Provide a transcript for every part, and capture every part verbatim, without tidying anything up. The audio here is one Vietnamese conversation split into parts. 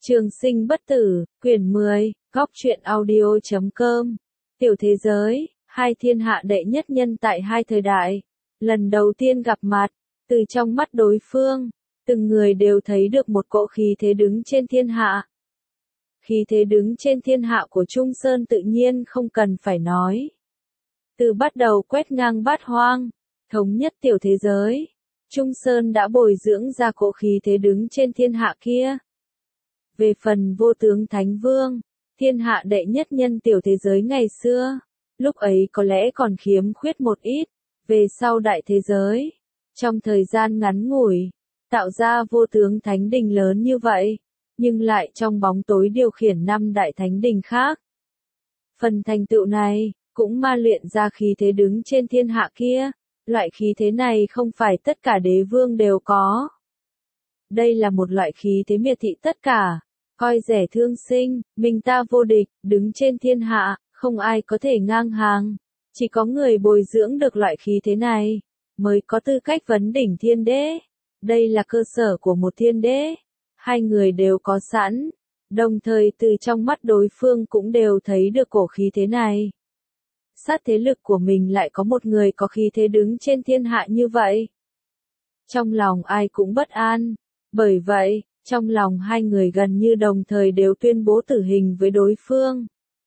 Trường sinh bất tử, quyển mười, góc truyện audio chấm com. Tiểu thế giới, hai thiên hạ đệ nhất nhân tại hai thời đại. Lần đầu tiên gặp mặt, từ trong mắt đối phương, từng người đều thấy được một cỗ khí thế đứng trên thiên hạ. Khí thế đứng trên thiên hạ của Trung Sơn tự nhiên không cần phải nói. Từ bắt đầu quét ngang bát hoang, thống nhất tiểu thế giới, Trung Sơn đã bồi dưỡng ra cỗ khí thế đứng trên thiên hạ kia. Về phần vô tướng Thánh Vương, thiên hạ đệ nhất nhân tiểu thế giới ngày xưa, lúc ấy có lẽ còn khiếm khuyết một ít, về sau đại thế giới, trong thời gian ngắn ngủi, tạo ra vô tướng thánh đình lớn như vậy, nhưng lại trong bóng tối điều khiển năm đại thánh đình khác. Phần thành tựu này, cũng ma luyện ra khí thế đứng trên thiên hạ kia, loại khí thế này không phải tất cả đế vương đều có. Đây là một loại khí thế miệt thị tất cả, coi rẻ thương sinh, mình ta vô địch, đứng trên thiên hạ, không ai có thể ngang hàng. Chỉ có người bồi dưỡng được loại khí thế này, mới có tư cách vấn đỉnh thiên đế. Đây là cơ sở của một thiên đế. Hai người đều có sẵn, đồng thời từ trong mắt đối phương cũng đều thấy được cổ khí thế này. Sát thế lực của mình lại có một người có khí thế đứng trên thiên hạ như vậy. Trong lòng ai cũng bất an, bởi vậy, trong lòng hai người gần như đồng thời đều tuyên bố tử hình với đối phương.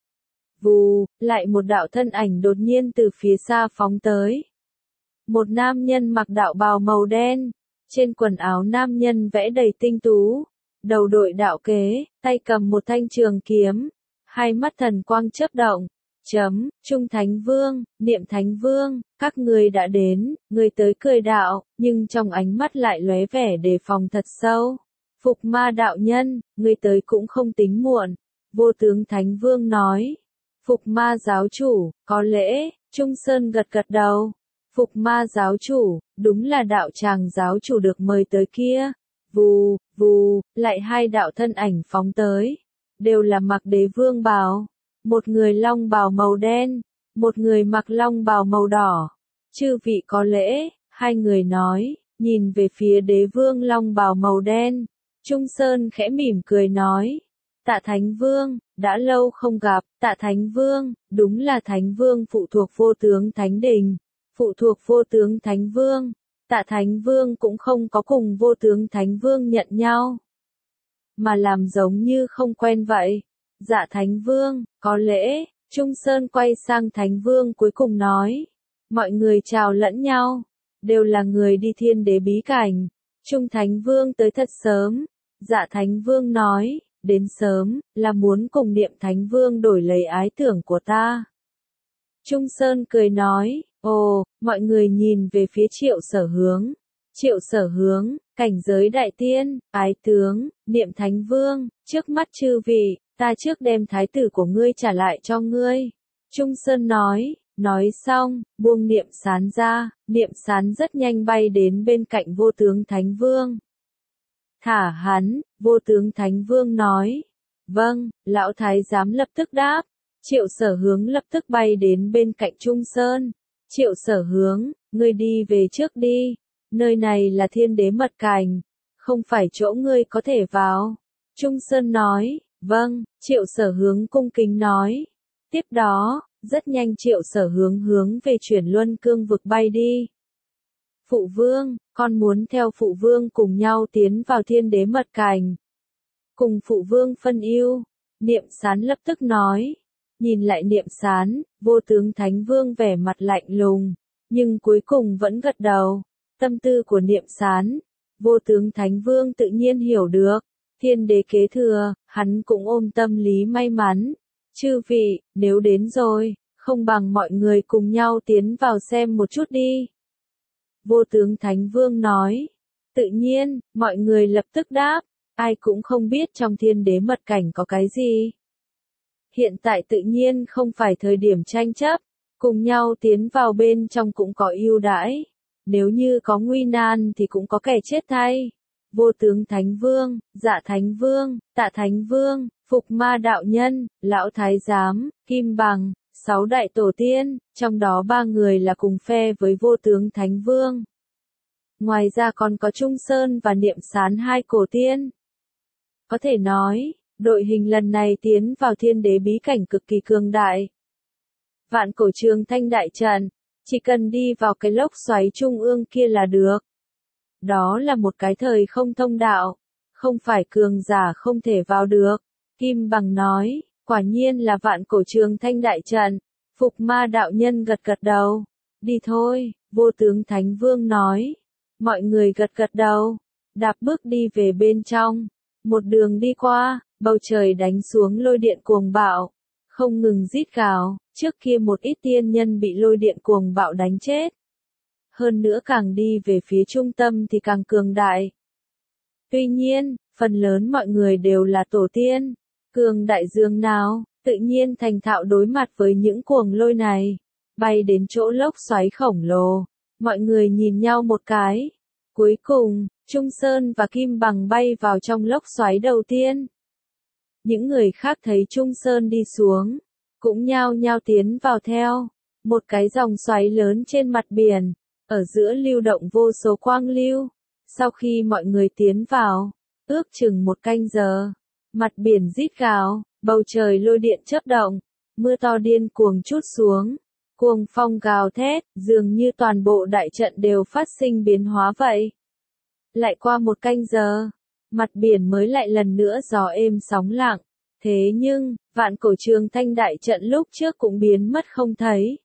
Vù, lại một đạo thân ảnh đột nhiên từ phía xa phóng tới. Một nam nhân mặc đạo bào màu đen, trên quần áo nam nhân vẽ đầy tinh tú, đầu đội đạo kế, tay cầm một thanh trường kiếm, hai mắt thần quang chớp động. Chấm, Trung Thánh Vương, Niệm Thánh Vương, các ngươi đã đến, người tới cười đạo, nhưng trong ánh mắt lại lóe vẻ đề phòng thật sâu. Phục Ma đạo nhân, người tới cũng không tính muộn, vô tướng Thánh Vương nói. Phục Ma giáo chủ, có lễ, Trung Sơn gật gật đầu. Phục Ma giáo chủ, đúng là đạo tràng giáo chủ được mời tới kia. Vù, vù, lại hai đạo thân ảnh phóng tới, đều là mặc đế vương bào. Một người long bào màu đen, một người mặc long bào màu đỏ. Chư vị có lễ, hai người nói, nhìn về phía đế vương long bào màu đen. Trung Sơn khẽ mỉm cười nói, Tạ Thánh Vương, đã lâu không gặp, Tạ Thánh Vương, đúng là Thánh Vương phụ thuộc vô tướng Thánh Đình, phụ thuộc vô tướng Thánh Vương. Tạ Thánh Vương cũng không có cùng vô tướng Thánh Vương nhận nhau, mà làm giống như không quen vậy. Dạ Thánh Vương, có lễ, Trung Sơn quay sang Thánh Vương cuối cùng nói. Mọi người chào lẫn nhau, đều là người đi thiên đế bí cảnh. Trung Thánh Vương tới thật sớm. Dạ Thánh Vương nói, đến sớm, là muốn cùng Niệm Thánh Vương đổi lấy ái tưởng của ta. Trung Sơn cười nói, ồ, mọi người nhìn về phía Triệu Sở Hướng. Triệu Sở Hướng, cảnh giới đại tiên, ái tướng, Niệm Thánh Vương, trước mắt chư vị, ta trước đem thái tử của ngươi trả lại cho ngươi. Trung Sơn nói, nói xong, buông Niệm Sán ra, Niệm Sán rất nhanh bay đến bên cạnh vô tướng Thánh Vương. Thả hắn, vô tướng Thánh Vương nói. Vâng, lão thái giám lập tức đáp. Triệu Sở Hướng lập tức bay đến bên cạnh Trung Sơn. Triệu Sở Hướng, ngươi đi về trước đi. Nơi này là thiên đế mật cảnh, không phải chỗ ngươi có thể vào. Trung Sơn nói, vâng, Triệu Sở Hướng cung kính nói. Tiếp đó, rất nhanh Triệu Sở Hướng hướng về Chuyển Luân Cương vực bay đi. Phụ Vương, con muốn theo Phụ Vương cùng nhau tiến vào thiên đế mật cảnh. Cùng Phụ Vương phân ưu, Niệm Sán lập tức nói. Nhìn lại Niệm Sán, vô tướng Thánh Vương vẻ mặt lạnh lùng, nhưng cuối cùng vẫn gật đầu. Tâm tư của Niệm Sán, vô tướng Thánh Vương tự nhiên hiểu được. Thiên đế kế thừa, hắn cũng ôm tâm lý may mắn. Chư vị, nếu đến rồi, không bằng mọi người cùng nhau tiến vào xem một chút đi. Vô tướng Thánh Vương nói. Tự nhiên, mọi người lập tức đáp, ai cũng không biết trong thiên đế mật cảnh có cái gì. Hiện tại tự nhiên không phải thời điểm tranh chấp, cùng nhau tiến vào bên trong cũng có ưu đãi. Nếu như có nguy nan thì cũng có kẻ chết thay. Vô tướng Thánh Vương, Dạ Thánh Vương, Tạ Thánh Vương, Phục Ma đạo nhân, Lão Thái Giám, Kim Bằng, sáu đại tổ tiên, trong đó ba người là cùng phe với vô tướng Thánh Vương. Ngoài ra còn có Trung Sơn và Niệm Sán hai cổ tiên. Có thể nói, đội hình lần này tiến vào thiên đế bí cảnh cực kỳ cường đại. Vạn cổ trường thanh đại trận, chỉ cần đi vào cái lốc xoáy trung ương kia là được. Đó là một cái thời không thông đạo, không phải cường giả không thể vào được. Kim Bằng nói, quả nhiên là vạn cổ trường thanh đại trận. Phục Ma đạo nhân gật gật đầu. Đi thôi, Vô tướng Thánh Vương nói. Mọi người gật gật đầu, đạp bước đi về bên trong. Một đường đi qua, bầu trời đánh xuống lôi điện cuồng bạo, không ngừng rít gào. Trước kia một ít tiên nhân bị lôi điện cuồng bạo đánh chết. Hơn nữa càng đi về phía trung tâm thì càng cường đại. Tuy nhiên, phần lớn mọi người đều là tổ tiên. Cường đại dường nào, tự nhiên thành thạo đối mặt với những cuồng lôi này. Bay đến chỗ lốc xoáy khổng lồ. Mọi người nhìn nhau một cái. Cuối cùng, Trung Sơn và Kim Bằng bay vào trong lốc xoáy đầu tiên. Những người khác thấy Trung Sơn đi xuống, cũng nhao nhao tiến vào theo. Một cái dòng xoáy lớn trên mặt biển, ở giữa lưu động vô số quang lưu. Sau khi mọi người tiến vào, ước chừng một canh giờ, mặt biển rít gào, bầu trời lôi điện chớp động, mưa to điên cuồng trút xuống, cuồng phong gào thét, dường như toàn bộ đại trận đều phát sinh biến hóa vậy. Lại qua một canh giờ, mặt biển mới lại lần nữa gió êm sóng lặng. Thế nhưng, vạn cổ trường thanh đại trận lúc trước cũng biến mất không thấy.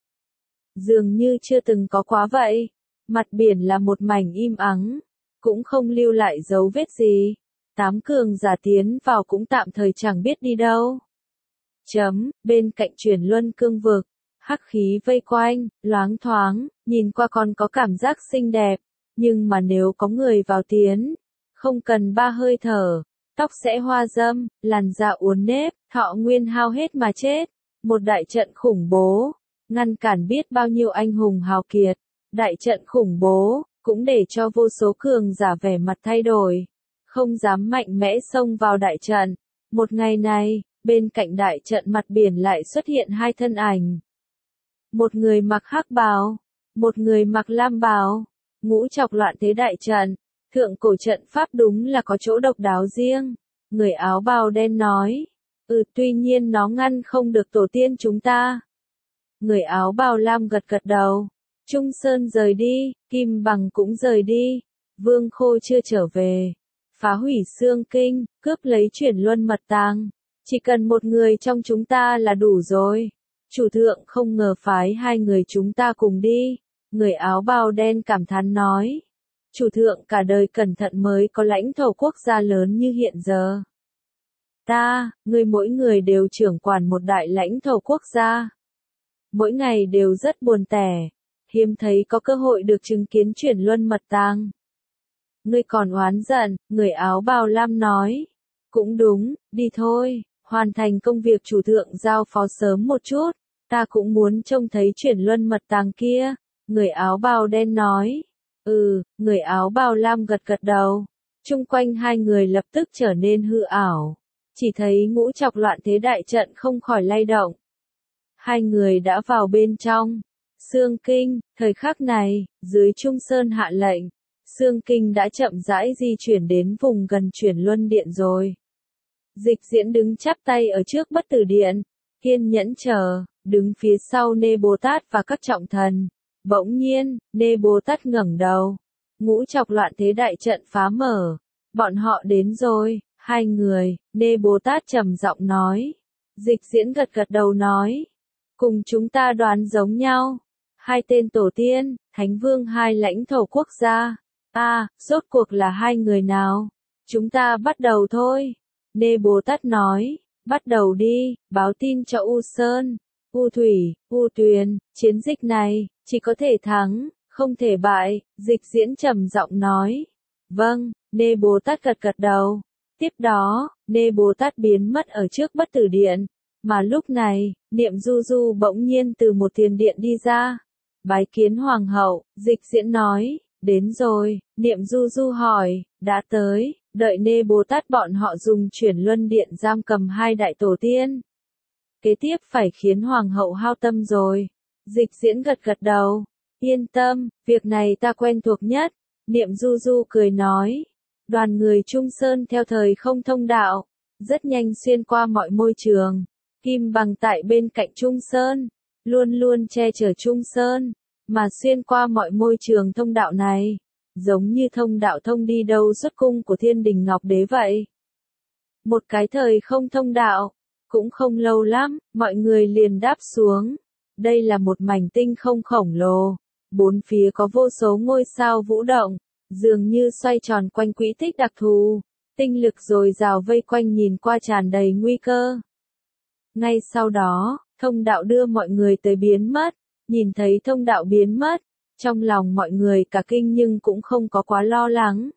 Dường như chưa từng có quá vậy. Mặt biển là một mảnh im ắng, cũng không lưu lại dấu vết gì. Tám cường giả tiến vào cũng tạm thời chẳng biết đi đâu. Chấm, bên cạnh chuyển luân cương vực, hắc khí vây quanh, loáng thoáng, nhìn qua còn có cảm giác xinh đẹp. Nhưng mà nếu có người vào tiến, không cần ba hơi thở, tóc sẽ hoa râm, làn da uốn nếp, thọ nguyên hao hết mà chết. Một đại trận khủng bố, ngăn cản biết bao nhiêu anh hùng hào kiệt. Đại trận khủng bố, cũng để cho vô số cường giả vẻ mặt thay đổi. Không dám mạnh mẽ xông vào đại trận. Một ngày này, bên cạnh đại trận mặt biển lại xuất hiện hai thân ảnh. Một người mặc hắc bào, một người mặc lam bào. Ngũ trọc loạn thế đại trận, thượng cổ trận pháp đúng là có chỗ độc đáo riêng. Người áo bào đen nói, ừ tuy nhiên nó ngăn không được tổ tiên chúng ta. Người áo bào lam gật gật đầu. Trung Sơn rời đi, Kim Bằng cũng rời đi. Vương Khô chưa trở về. Phá hủy xương kinh, cướp lấy chuyển luân mật tàng. Chỉ cần một người trong chúng ta là đủ rồi. Chủ thượng không ngờ phái hai người chúng ta cùng đi. Người áo bào đen cảm thán nói. Chủ thượng cả đời cẩn thận mới có lãnh thổ quốc gia lớn như hiện giờ. Ta, người mỗi người đều trưởng quản một đại lãnh thổ quốc gia. Mỗi ngày đều rất buồn tẻ. Hiếm thấy có cơ hội được chứng kiến chuyển luân mật tàng. Ngươi còn oán giận, người áo bào lam nói. Cũng đúng, đi thôi, hoàn thành công việc chủ thượng giao phó sớm một chút. Ta cũng muốn trông thấy chuyển luân mật tàng kia. Người áo bào đen nói. Ừ, người áo bào lam gật gật đầu. Trung quanh hai người lập tức trở nên hư ảo. Chỉ thấy ngũ trọc loạn thế đại trận không khỏi lay động. Hai người đã vào bên trong. Xương Kinh, thời khắc này, dưới Trung Sơn hạ lệnh. Xương Kinh đã chậm rãi di chuyển đến vùng gần chuyển luân điện rồi. Dịch Diễn đứng chắp tay ở trước bất tử điện. Kiên nhẫn chờ, đứng phía sau Nê Bồ Tát và các trọng thần. Bỗng nhiên, Nê Bồ Tát ngẩng đầu. Ngũ trọc loạn thế đại trận phá mở. Bọn họ đến rồi, hai người, Nê Bồ Tát trầm giọng nói. Dịch Diễn gật gật đầu nói. Cùng chúng ta đoán giống nhau. Hai tên tổ tiên, Thánh Vương hai lãnh thổ quốc gia. À, rốt cuộc là hai người nào? Chúng ta bắt đầu thôi. Nê Bồ Tát nói. Bắt đầu đi, báo tin cho U Sơn, U Thủy, U Tuyền, chiến dịch này, chỉ có thể thắng, không thể bại, Dịch Diễn trầm giọng nói. Vâng, Nê Bồ Tát gật gật đầu. Tiếp đó, Nê Bồ Tát biến mất ở trước bất tử điện, mà lúc này, Niệm Du Du bỗng nhiên từ một tiền điện đi ra. Bái kiến Hoàng hậu, Dịch Diễn nói, đến rồi, Niệm Du Du hỏi, đã tới, đợi Nê Bồ Tát bọn họ dùng chuyển luân điện giam cầm hai đại tổ tiên. Kế tiếp phải khiến Hoàng hậu hao tâm rồi. Dịch Diễn gật gật đầu. Yên tâm, việc này ta quen thuộc nhất. Niệm Du Du cười nói. Đoàn người Trung Sơn theo thời không thông đạo, rất nhanh xuyên qua mọi môi trường. Kim Bằng tại bên cạnh Trung Sơn, luôn luôn che chở Trung Sơn, mà xuyên qua mọi môi trường thông đạo này, giống như thông đạo thông đi đâu xuất cung của Thiên Đình Ngọc Đế vậy. Một cái thời không thông đạo, cũng không lâu lắm, mọi người liền đáp xuống. Đây là một mảnh tinh không khổng lồ, bốn phía có vô số ngôi sao vũ động, dường như xoay tròn quanh quỹ tích đặc thù, tinh lực dồi dào vây quanh nhìn qua tràn đầy nguy cơ. Ngay sau đó, thông đạo đưa mọi người tới biến mất, nhìn thấy thông đạo biến mất, trong lòng mọi người cả kinh nhưng cũng không có quá lo lắng.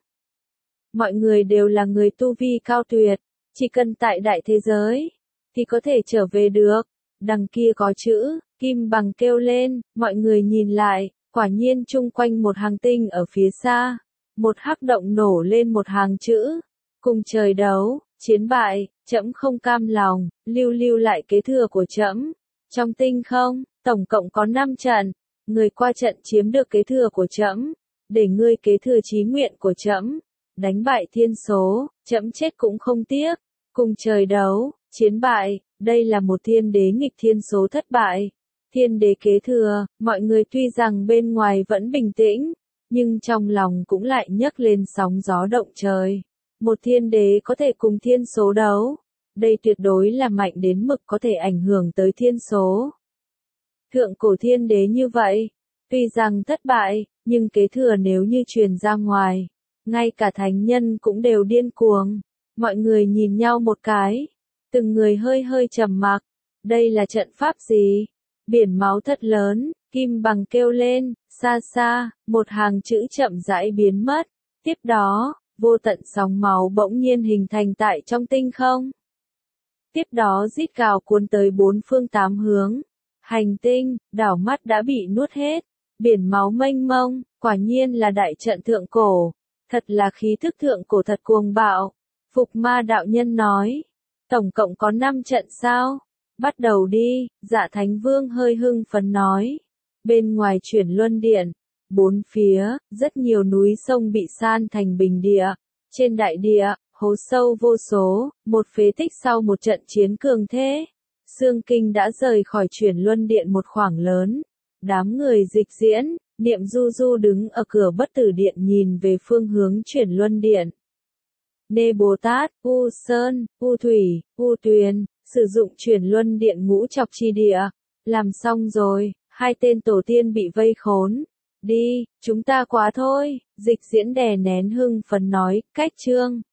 Mọi người đều là người tu vi cao tuyệt, chỉ cần tại đại thế giới, thì có thể trở về được. Đằng kia có chữ, Kim Bằng kêu lên, mọi người nhìn lại, quả nhiên chung quanh một hàng tinh ở phía xa, một hắc động nổ lên một hàng chữ, cùng trời đấu, chiến bại, trẫm không cam lòng, lưu lưu lại kế thừa của trẫm. Trong tinh không, tổng cộng có năm trận, người qua trận chiếm được kế thừa của trẫm, để ngươi kế thừa chí nguyện của trẫm, đánh bại thiên số, trẫm chết cũng không tiếc. Cùng trời đấu, chiến bại, đây là một thiên đế nghịch thiên số thất bại. Thiên đế kế thừa, mọi người tuy rằng bên ngoài vẫn bình tĩnh, nhưng trong lòng cũng lại nhấc lên sóng gió động trời. Một thiên đế có thể cùng thiên số đấu, đây tuyệt đối là mạnh đến mực có thể ảnh hưởng tới thiên số. Thượng cổ thiên đế như vậy, tuy rằng thất bại, nhưng kế thừa nếu như truyền ra ngoài, ngay cả thánh nhân cũng đều điên cuồng. Mọi người nhìn nhau một cái, từng người hơi hơi trầm mặc, đây là trận pháp gì? Biển máu thật lớn, Kim Bằng kêu lên, xa xa, một hàng chữ chậm rãi biến mất, tiếp đó, vô tận sóng máu bỗng nhiên hình thành tại trong tinh không. Tiếp đó rít gào cuốn tới bốn phương tám hướng, hành tinh, đảo mắt đã bị nuốt hết, biển máu mênh mông, quả nhiên là đại trận thượng cổ, thật là khí thức thượng cổ thật cuồng bạo. Phục Ma đạo nhân nói, tổng cộng có năm trận sao? Bắt đầu đi, Dạ Thánh Vương hơi hưng phấn nói. Bên ngoài Chuyển Luân Điện, bốn phía, rất nhiều núi sông bị san thành bình địa. Trên đại địa, hố sâu vô số, một phế tích sau một trận chiến cường thế. Sương Kinh đã rời khỏi Chuyển Luân Điện một khoảng lớn. Đám người dịch diễn, Niệm Du Du đứng ở cửa Bất Tử Điện nhìn về phương hướng Chuyển Luân Điện. Nê Bồ Tát, U Sơn, U Thủy, U Tuyền, sử dụng Chuyển Luân Điện ngũ chọc chi địa. Làm xong rồi, hai tên tổ tiên bị vây khốn. Đi, chúng ta quá thôi, dịch diễn đè nén hưng phấn nói, cách chương.